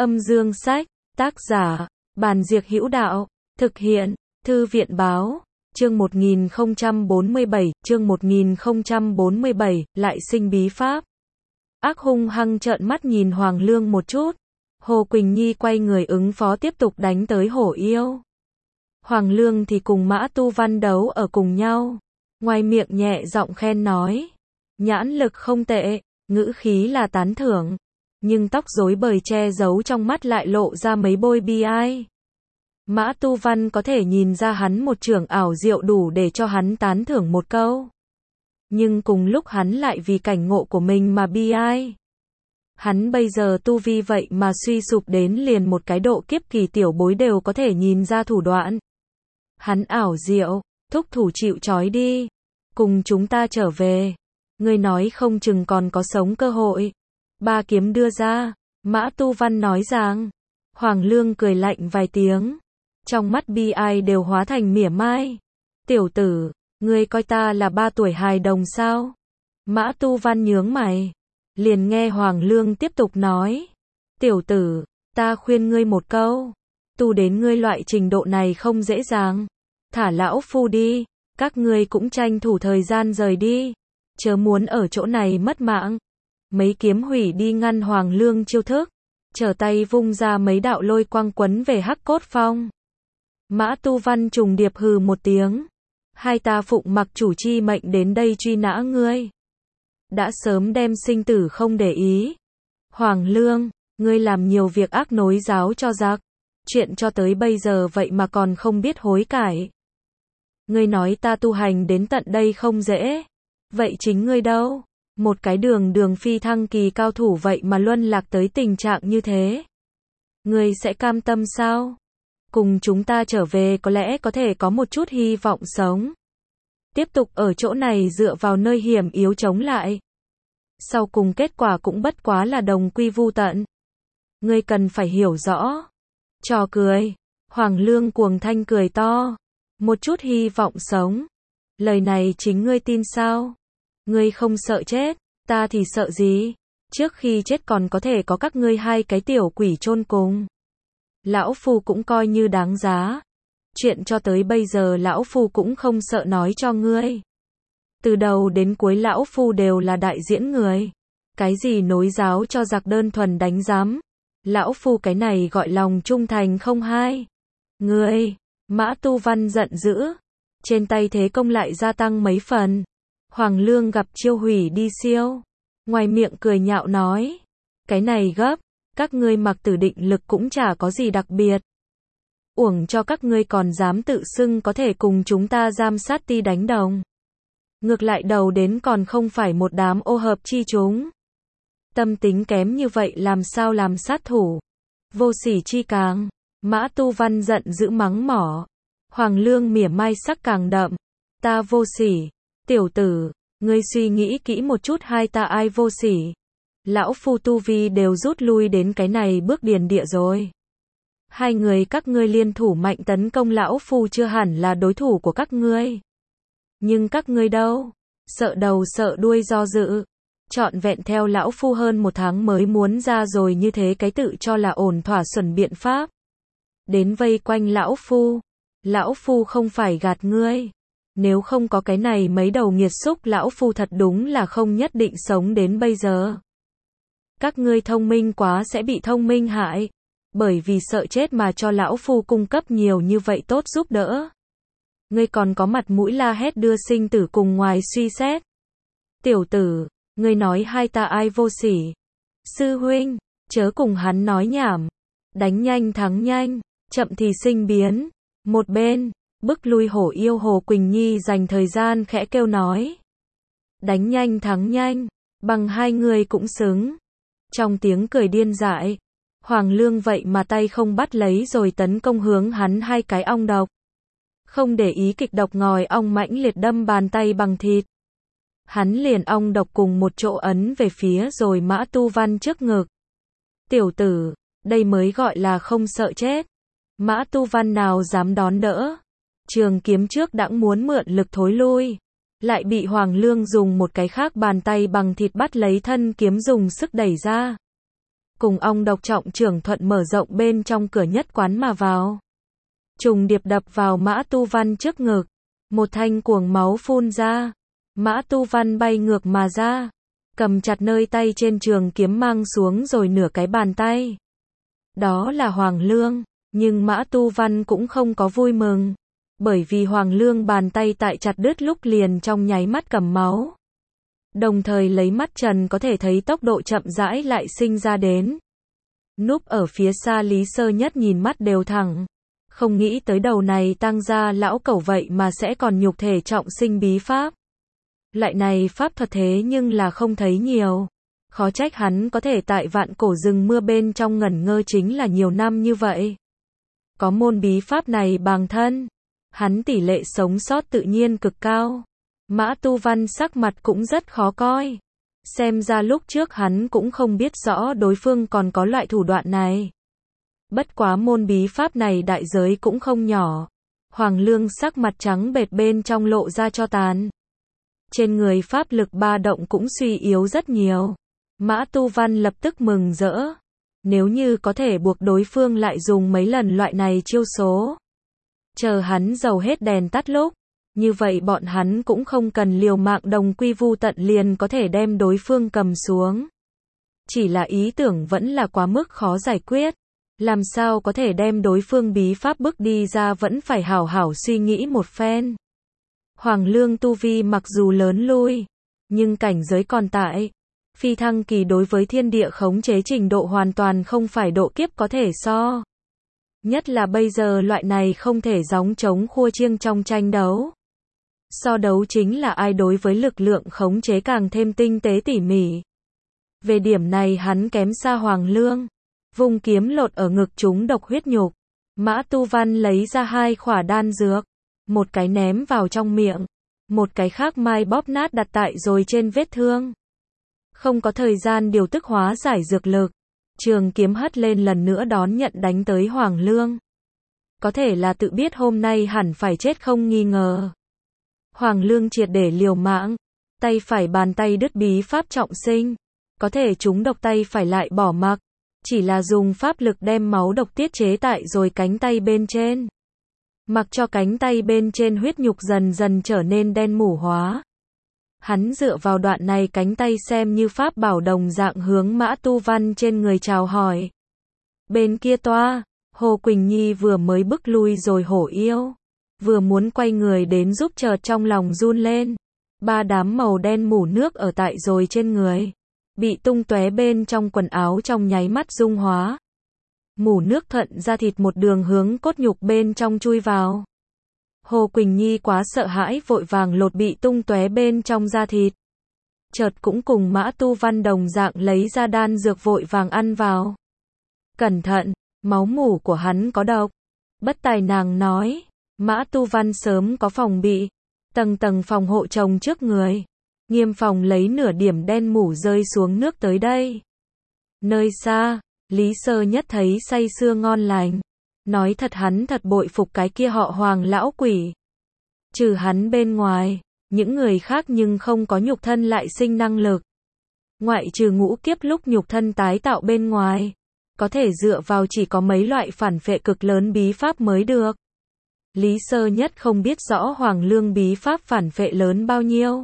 Âm dương sách, tác giả, Bàn Diệc Hữu Đạo, thực hiện, Thư viện báo, chương 1047, lại sinh bí pháp. Ác hung hăng trợn mắt nhìn Hoàng Lương một chút. Hồ Quỳnh Nhi quay người ứng phó tiếp tục đánh tới hổ yêu. Hoàng Lương thì cùng Mã Tu Văn đấu ở cùng nhau. Ngoài miệng nhẹ giọng khen nói. Nhãn lực không tệ, ngữ khí là tán thưởng. Nhưng tóc rối bời che giấu trong mắt lại lộ ra mấy bôi bi ai. Mã Tu Văn có thể nhìn ra hắn một chưởng ảo diệu đủ để cho hắn tán thưởng một câu. Nhưng cùng lúc hắn lại vì cảnh ngộ của mình mà bi ai. Hắn bây giờ tu vi vậy mà suy sụp đến liền một cái độ kiếp kỳ tiểu bối đều có thể nhìn ra thủ đoạn. Hắn ảo diệu, thúc thủ chịu trói đi. Cùng chúng ta trở về. Ngươi nói không chừng còn có sống cơ hội. Ba kiếm đưa ra. Mã Tu Văn nói rằng. Hoàng Lương cười lạnh vài tiếng. Trong mắt bi ai đều hóa thành mỉa mai. Tiểu tử, ngươi coi ta là 3 tuổi hài đồng sao? Mã Tu Văn nhướng mày. Liền nghe Hoàng Lương tiếp tục nói. Tiểu tử, ta khuyên ngươi một câu. Tu đến ngươi loại trình độ này không dễ dàng. Thả lão phu đi. Các ngươi cũng tranh thủ thời gian rời đi. Chớ muốn ở chỗ này mất mạng. Mấy kiếm hủy đi ngăn Hoàng Lương chiêu thức. Trở tay vung ra mấy đạo lôi quang quấn về Hắc Cốt Phong. Mã Tu Văn trùng điệp hừ một tiếng. Hai ta phụng mặc chủ chi mệnh đến đây truy nã ngươi. Đã sớm đem sinh tử không để ý. Hoàng Lương, ngươi làm nhiều việc ác nối giáo cho giặc. Chuyện cho tới bây giờ vậy mà còn không biết hối cải. Ngươi nói ta tu hành đến tận đây không dễ. Vậy chính ngươi đâu? Một cái đường phi thăng kỳ cao thủ vậy mà luân lạc tới tình trạng như thế. Ngươi sẽ cam tâm sao? Cùng chúng ta trở về có lẽ có thể có một chút hy vọng sống. Tiếp tục ở chỗ này dựa vào nơi hiểm yếu chống lại. Sau cùng kết quả cũng bất quá là đồng quy vu tận. Ngươi cần phải hiểu rõ. Trò cười. Hoàng Lương cuồng thanh cười to. Một chút hy vọng sống. Lời này chính ngươi tin sao? Ngươi không sợ chết, ta thì sợ gì? Trước khi chết còn có thể có các ngươi hai cái tiểu quỷ chôn cùng. Lão Phu cũng coi như đáng giá. Chuyện cho tới bây giờ Lão Phu cũng không sợ nói cho ngươi. Từ đầu đến cuối Lão Phu đều là đại diễn người. Cái gì nối giáo cho giặc đơn thuần đánh giám. Lão Phu cái này gọi lòng trung thành không hai. Ngươi, Mã Tu Văn giận dữ. Trên tay thế công lại gia tăng mấy phần. Hoàng Lương gặp chiêu hủy đi siêu. Ngoài miệng cười nhạo nói. Cái này gấp. Các ngươi mặc tử định lực cũng chả có gì đặc biệt. Uổng cho các ngươi còn dám tự xưng có thể cùng chúng ta giam sát ti đánh đồng. Ngược lại đầu đến còn không phải một đám ô hợp chi chúng. Tâm tính kém như vậy làm sao làm sát thủ. Vô sỉ chi càng. Mã Tu Văn giận dữ mắng mỏ. Hoàng Lương mỉa mai sắc càng đậm. Ta vô sỉ. Tiểu tử, ngươi suy nghĩ kỹ một chút hai ta ai vô sỉ. Lão Phu tu vi đều rút lui đến cái này bước điền địa rồi. Hai người các ngươi liên thủ mạnh tấn công Lão Phu chưa hẳn là đối thủ của các ngươi. Nhưng các ngươi đâu? Sợ đầu sợ đuôi do dự. Trọn vẹn theo Lão Phu hơn 1 tháng mới muốn ra rồi như thế cái tự cho là ổn thỏa xuẩn biện pháp. Đến vây quanh Lão Phu. Lão Phu không phải gạt ngươi. Nếu không có cái này mấy đầu nghiệt xúc Lão Phu thật đúng là không nhất định sống đến bây giờ. Các ngươi thông minh quá sẽ bị thông minh hại. Bởi vì sợ chết mà cho Lão Phu cung cấp nhiều như vậy tốt giúp đỡ. Ngươi còn có mặt mũi la hét đưa sinh tử cùng ngoài suy xét. Tiểu tử, ngươi nói hai ta ai vô sỉ. Sư huynh, chớ cùng hắn nói nhảm. Đánh nhanh thắng nhanh, chậm thì sinh biến. Một bên, bức lui hổ yêu Hồ Quỳnh Nhi dành thời gian khẽ kêu nói. Đánh nhanh thắng nhanh, bằng hai người cũng xứng. Trong tiếng cười điên dại, Hoàng Lương vậy mà tay không bắt lấy rồi tấn công hướng hắn hai cái ong độc. Không để ý kịch độc ngòi ong mãnh liệt đâm bàn tay bằng thịt. Hắn liền ong độc cùng một chỗ ấn về phía rồi Mã Tu Văn trước ngực. Tiểu tử, đây mới gọi là không sợ chết. Mã Tu Văn nào dám đón đỡ. Trường kiếm trước đãng muốn mượn lực thối lui. Lại bị Hoàng Lương dùng một cái khác bàn tay bằng thịt bắt lấy thân kiếm dùng sức đẩy ra. cùng ong độc trọng trưởng thuận mở rộng bên trong cửa nhất quán mà vào. Trùng điệp đập vào Mã Tu Văn trước ngực. Một thanh cuồng máu phun ra. Mã Tu Văn bay ngược mà ra. Cầm chặt nơi tay trên trường kiếm mang xuống rồi nửa cái bàn tay. Đó là Hoàng Lương. Nhưng Mã Tu Văn cũng không có vui mừng. Bởi vì Hoàng Lương bàn tay tại chặt đứt lúc liền trong nháy mắt cầm máu. Đồng thời lấy mắt trần có thể thấy tốc độ chậm rãi lại sinh ra đến. Núp ở phía xa Lý Sơ Nhất nhìn mắt đều thẳng. Không nghĩ tới đầu này tăng gia lão cẩu vậy mà sẽ còn nhục thể trọng sinh bí pháp. Lại này pháp thuật thế nhưng là không thấy nhiều. Khó trách hắn có thể tại vạn cổ rừng mưa bên trong ngẩn ngơ chính là nhiều năm như vậy. Có môn bí pháp này bằng thân. Hắn tỷ lệ sống sót tự nhiên cực cao. Mã Tu Văn sắc mặt cũng rất khó coi. Xem ra lúc trước hắn cũng không biết rõ đối phương còn có loại thủ đoạn này. Bất quá môn bí pháp này đại giới cũng không nhỏ. Hoàng Lương sắc mặt trắng bệch bên trong lộ ra cho tàn. Trên người pháp lực ba động cũng suy yếu rất nhiều. Mã Tu Văn lập tức mừng rỡ. Nếu như có thể buộc đối phương lại dùng mấy lần loại này chiêu số. Chờ hắn dầu hết đèn tắt lúc. Như vậy bọn hắn cũng không cần liều mạng đồng quy vu tận liền có thể đem đối phương cầm xuống. Chỉ là ý tưởng vẫn là quá mức khó giải quyết. Làm sao có thể đem đối phương bí pháp bước đi ra vẫn phải hảo hảo suy nghĩ một phen. Hoàng Lương tu vi mặc dù lớn lui, nhưng cảnh giới còn tại. Phi thăng kỳ đối với thiên địa khống chế trình độ hoàn toàn không phải độ kiếp có thể so. Nhất là bây giờ loại này không thể gióng trống khua chiêng trong tranh đấu. So đấu chính là ai đối với lực lượng khống chế càng thêm tinh tế tỉ mỉ. Về điểm này hắn kém xa Hoàng Lương. Vùng kiếm lột ở ngực chúng độc huyết nhục. Mã Tu Văn lấy ra 2 khỏa đan dược. Một cái ném vào trong miệng. Một cái khác mai bóp nát đặt tại rồi trên vết thương. Không có thời gian điều tức hóa giải dược lực. Trường kiếm hất lên lần nữa đón nhận đánh tới Hoàng Lương. Có thể là tự biết hôm nay hẳn phải chết không nghi ngờ. Hoàng Lương triệt để liều mạng. Tay phải bàn tay đứt bí pháp trọng sinh. Có thể chúng độc tay phải lại bỏ mặc. Chỉ là dùng pháp lực đem máu độc tiết chế tại rồi cánh tay bên trên. Mặc cho cánh tay bên trên huyết nhục dần dần trở nên đen mủ hóa. Hắn dựa vào đoạn này cánh tay xem như pháp bảo đồng dạng hướng Mã Tu Văn trên người chào hỏi. Bên kia toa, Hồ Quỳnh Nhi vừa mới bức lui rồi hổ yêu. Vừa muốn quay người đến giúp chợt trong lòng run lên. 3 đám màu đen mủ nước ở tại rồi trên người. Bị tung tóe bên trong quần áo trong nháy mắt dung hóa. Mủ nước thuận ra thịt một đường hướng cốt nhục bên trong chui vào. Hồ Quỳnh Nhi quá sợ hãi vội vàng lột bị tung tóe bên trong da thịt. Chợt cũng cùng Mã Tu Văn đồng dạng lấy ra đan dược vội vàng ăn vào. Cẩn thận, máu mủ của hắn có độc. Bất tài nàng nói. Mã Tu Văn sớm có phòng bị. Tầng tầng phòng hộ trồng trước người. Nghiêm phòng lấy nửa điểm đen mủ rơi xuống nước tới đây. Nơi xa, Lý Sơ Nhất thấy say sưa ngon lành. Nói thật hắn thật bội phục cái kia họ Hoàng lão quỷ. Trừ hắn bên ngoài, những người khác nhưng không có nhục thân lại sinh năng lực. Ngoại trừ ngũ kiếp lúc nhục thân tái tạo bên ngoài. Có thể dựa vào chỉ có mấy loại phản phệ cực lớn bí pháp mới được. Lý Sơ Nhất không biết rõ Hoàng Lương bí pháp phản phệ lớn bao nhiêu.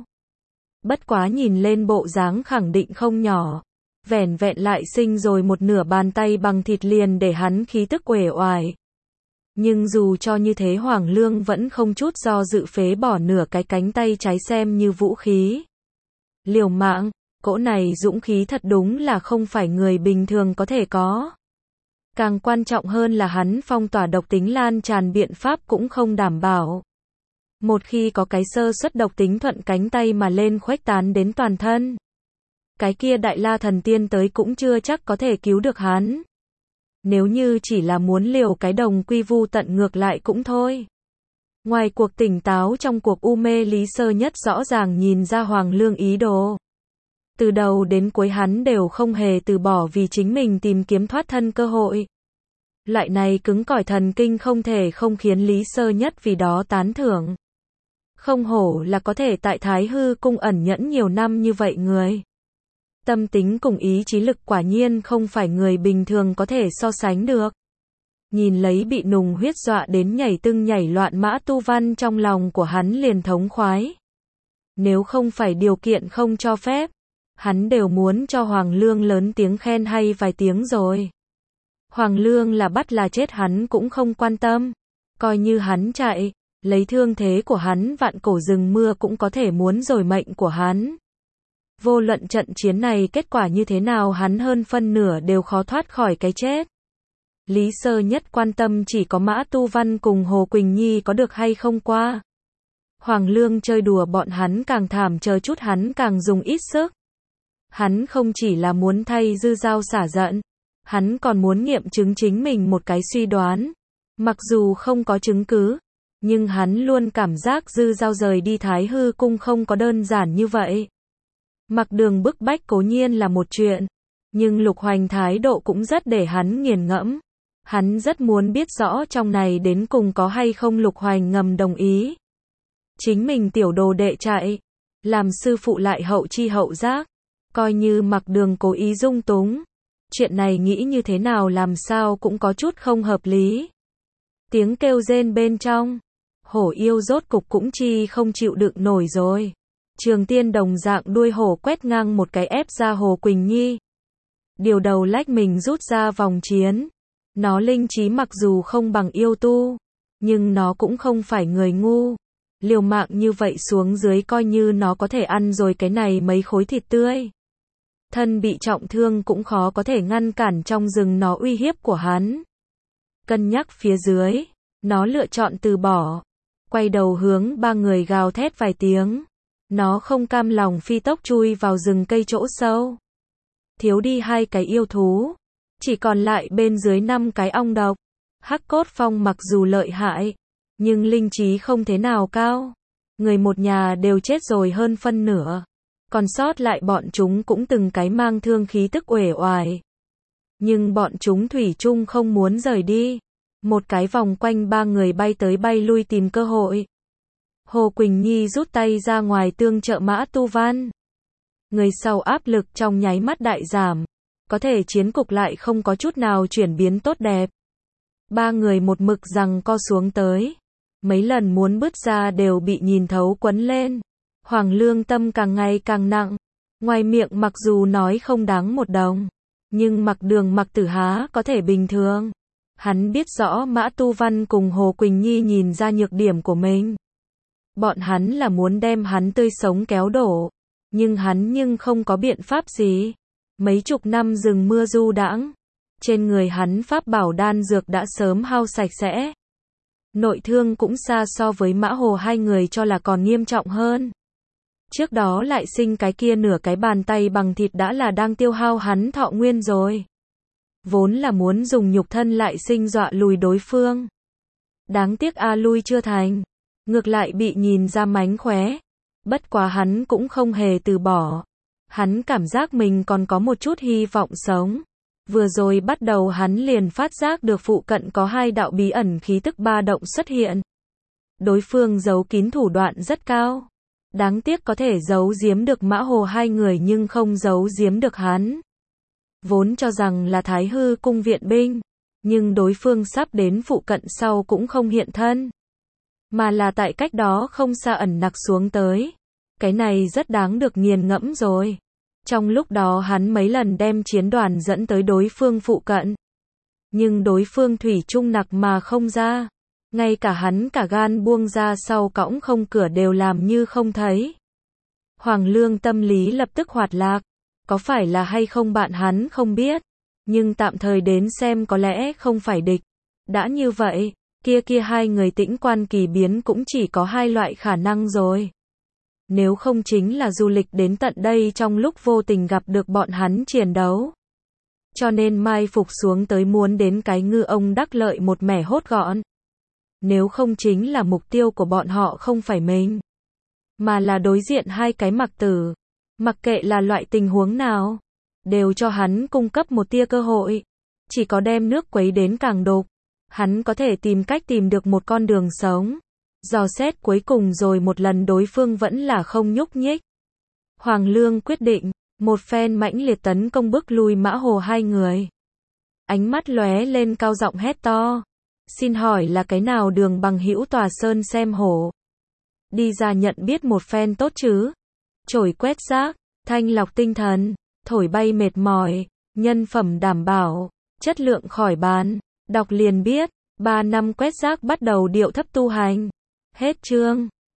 Bất quá nhìn lên bộ dáng khẳng định không nhỏ. Vẻn vẹn lại sinh rồi một nửa bàn tay bằng thịt liền để hắn khí tức uể oải. Nhưng dù cho như thế Hoàng Lương vẫn không chút do dự phế bỏ nửa cái cánh tay trái xem như vũ khí. Liều mạng, cỗ này dũng khí thật đúng là không phải người bình thường có thể có. Càng quan trọng hơn là hắn phong tỏa độc tính lan tràn biện pháp cũng không đảm bảo. Một khi có cái sơ suất độc tính thuận cánh tay mà lên khuếch tán đến toàn thân. Cái kia Đại La Thần Tiên tới cũng chưa chắc có thể cứu được hắn. Nếu như chỉ là muốn liều cái đồng quy vu tận ngược lại cũng thôi. Ngoài cuộc tỉnh táo trong cuộc u mê Lý Sơ Nhất rõ ràng nhìn ra Hoàng Lương ý đồ. Từ đầu đến cuối hắn đều không hề từ bỏ vì chính mình tìm kiếm thoát thân cơ hội. Loại này cứng cỏi thần kinh không thể không khiến Lý Sơ Nhất vì đó tán thưởng. Không hổ là có thể tại Thái Hư cung ẩn nhẫn nhiều năm như vậy người. Tâm tính cùng ý chí lực quả nhiên không phải người bình thường có thể so sánh được. Nhìn lấy bị nùng huyết dọa đến nhảy tưng nhảy loạn Mã Tu Văn, trong lòng của hắn liền thống khoái. Nếu không phải điều kiện không cho phép, hắn đều muốn cho Hoàng Lương lớn tiếng khen hay vài tiếng rồi. Hoàng Lương là bắt là chết hắn cũng không quan tâm. Coi như hắn chạy, lấy thương thế của hắn vạn cổ rừng mưa cũng có thể muốn rồi mệnh của hắn. Vô luận trận chiến này kết quả như thế nào, hắn hơn phân nửa đều khó thoát khỏi cái chết. Lý Sơ Nhất quan tâm chỉ có Mã Tu Văn cùng Hồ Quỳnh Nhi có được hay không qua. Hoàng Lương chơi đùa bọn hắn càng thảm, chờ chút hắn càng dùng ít sức. Hắn không chỉ là muốn thay Dư Dao xả giận, hắn còn muốn nghiệm chứng chính mình một cái suy đoán. Mặc dù không có chứng cứ, nhưng hắn luôn cảm giác Dư Dao rời đi Thái Hư Cung không có đơn giản như vậy. Mặc Đường bức bách cố nhiên là một chuyện, nhưng Lục Hoành thái độ cũng rất để hắn nghiền ngẫm. Hắn rất muốn biết rõ trong này đến cùng có hay không Lục Hoành ngầm đồng ý. Chính mình tiểu đồ đệ chạy, làm sư phụ lại hậu chi hậu giác, coi như Mặc Đường cố ý dung túng. Chuyện này nghĩ như thế nào làm sao cũng có chút không hợp lý. Tiếng kêu rên bên trong, hổ yêu rốt cục cũng chi không chịu đựng nổi rồi. Trường Tiên đồng dạng đuôi hổ quét ngang một cái ép ra Hồ Quỳnh Nhi. Điều đầu lách mình rút ra vòng chiến. Nó linh trí mặc dù không bằng yêu tu, nhưng nó cũng không phải người ngu. Liều mạng như vậy xuống dưới coi như nó có thể ăn rồi cái này mấy khối thịt tươi. Thân bị trọng thương cũng khó có thể ngăn cản trong rừng nó uy hiếp của hắn. Cân nhắc phía dưới, nó lựa chọn từ bỏ. Quay đầu hướng ba người gào thét vài tiếng. Nó không cam lòng phi tốc chui vào rừng cây chỗ sâu. Thiếu đi 2 cái yêu thú, chỉ còn lại bên dưới 5 cái ong độc. Hắc Cốt Phong mặc dù lợi hại, nhưng linh trí không thế nào cao. Người một nhà đều chết rồi hơn phân nửa. Còn sót lại bọn chúng cũng từng cái mang thương khí tức uể oải. Nhưng bọn chúng thủy chung không muốn rời đi. Một cái vòng quanh ba người bay tới bay lui tìm cơ hội. Hồ Quỳnh Nhi rút tay ra ngoài tương trợ Mã Tu Văn. Người sau áp lực trong nháy mắt đại giảm. Có thể chiến cục lại không có chút nào chuyển biến tốt đẹp. Ba người một mực giằng co xuống tới. Mấy lần muốn bứt ra đều bị nhìn thấu quấn lên. Hoàng Lương tâm càng ngày càng nặng. Ngoài miệng mặc dù nói không đáng một đồng, nhưng Mặc Đường Mặc Tử há có thể bình thường. Hắn biết rõ Mã Tu Văn cùng Hồ Quỳnh Nhi nhìn ra nhược điểm của mình. Bọn hắn là muốn đem hắn tươi sống kéo đổ. Nhưng hắn không có biện pháp gì. Mấy chục năm rừng mưa du đãng, trên người hắn pháp bảo đan dược đã sớm hao sạch sẽ. Nội thương cũng xa so với Mã Hồ hai người cho là còn nghiêm trọng hơn. Trước đó lại sinh cái kia nửa cái bàn tay bằng thịt đã là đang tiêu hao hắn thọ nguyên rồi. Vốn là muốn dùng nhục thân lại sinh dọa lùi đối phương. Đáng tiếc lui chưa thành. Ngược lại bị nhìn ra mánh khóe. Bất quá hắn cũng không hề từ bỏ. Hắn cảm giác mình còn có một chút hy vọng sống. Vừa rồi bắt đầu hắn liền phát giác được phụ cận có 2 đạo bí ẩn khí tức ba động xuất hiện. Đối phương giấu kín thủ đoạn rất cao. Đáng tiếc có thể giấu giếm được Mã Hồ hai người nhưng không giấu giếm được hắn. Vốn cho rằng là Thái Hư Cung viện binh, nhưng đối phương sắp đến phụ cận sau cũng không hiện thân. Mà là tại cách đó không xa ẩn nặc xuống tới. Cái này rất đáng được nghiền ngẫm rồi. Trong lúc đó hắn mấy lần đem chiến đoàn dẫn tới đối phương phụ cận. Nhưng đối phương thủy chung nặc mà không ra. Ngay cả hắn cả gan buông ra sau cõng không cửa đều làm như không thấy. Hoàng Lương tâm lý lập tức hoạt lạc. Có phải là hay không bạn hắn không biết. Nhưng tạm thời đến xem có lẽ không phải địch. Đã như vậy, kia 2 người Tĩnh Quan kỳ biến cũng chỉ có 2 loại khả năng rồi. Nếu không chính là du lịch đến tận đây trong lúc vô tình gặp được bọn hắn chiến đấu. Cho nên mai phục xuống tới muốn đến cái ngư ông đắc lợi một mẻ hốt gọn. Nếu không chính là mục tiêu của bọn họ không phải mình, mà là đối diện 2 cái Mặc Tử. Mặc kệ là loại tình huống nào, đều cho hắn cung cấp một tia cơ hội. Chỉ có đem nước quấy đến càng đục, hắn có thể tìm cách tìm được một con đường sống. Dò xét cuối cùng rồi một lần đối phương vẫn là không nhúc nhích. Hoàng Lương quyết định, Một phen mãnh liệt tấn công bức lui Mã Hồ hai người. Ánh mắt lóe lên cao giọng hét to. Xin hỏi là cái nào đường bằng hữu tòa sơn xem hổ. Đi ra nhận biết một phen tốt chứ. Chổi quét rác, thanh lọc tinh thần, thổi bay mệt mỏi, nhân phẩm đảm bảo, chất lượng khỏi bàn. Đọc liền biết, 3 năm quét rác bắt đầu điệu thấp tu hành. Hết chương.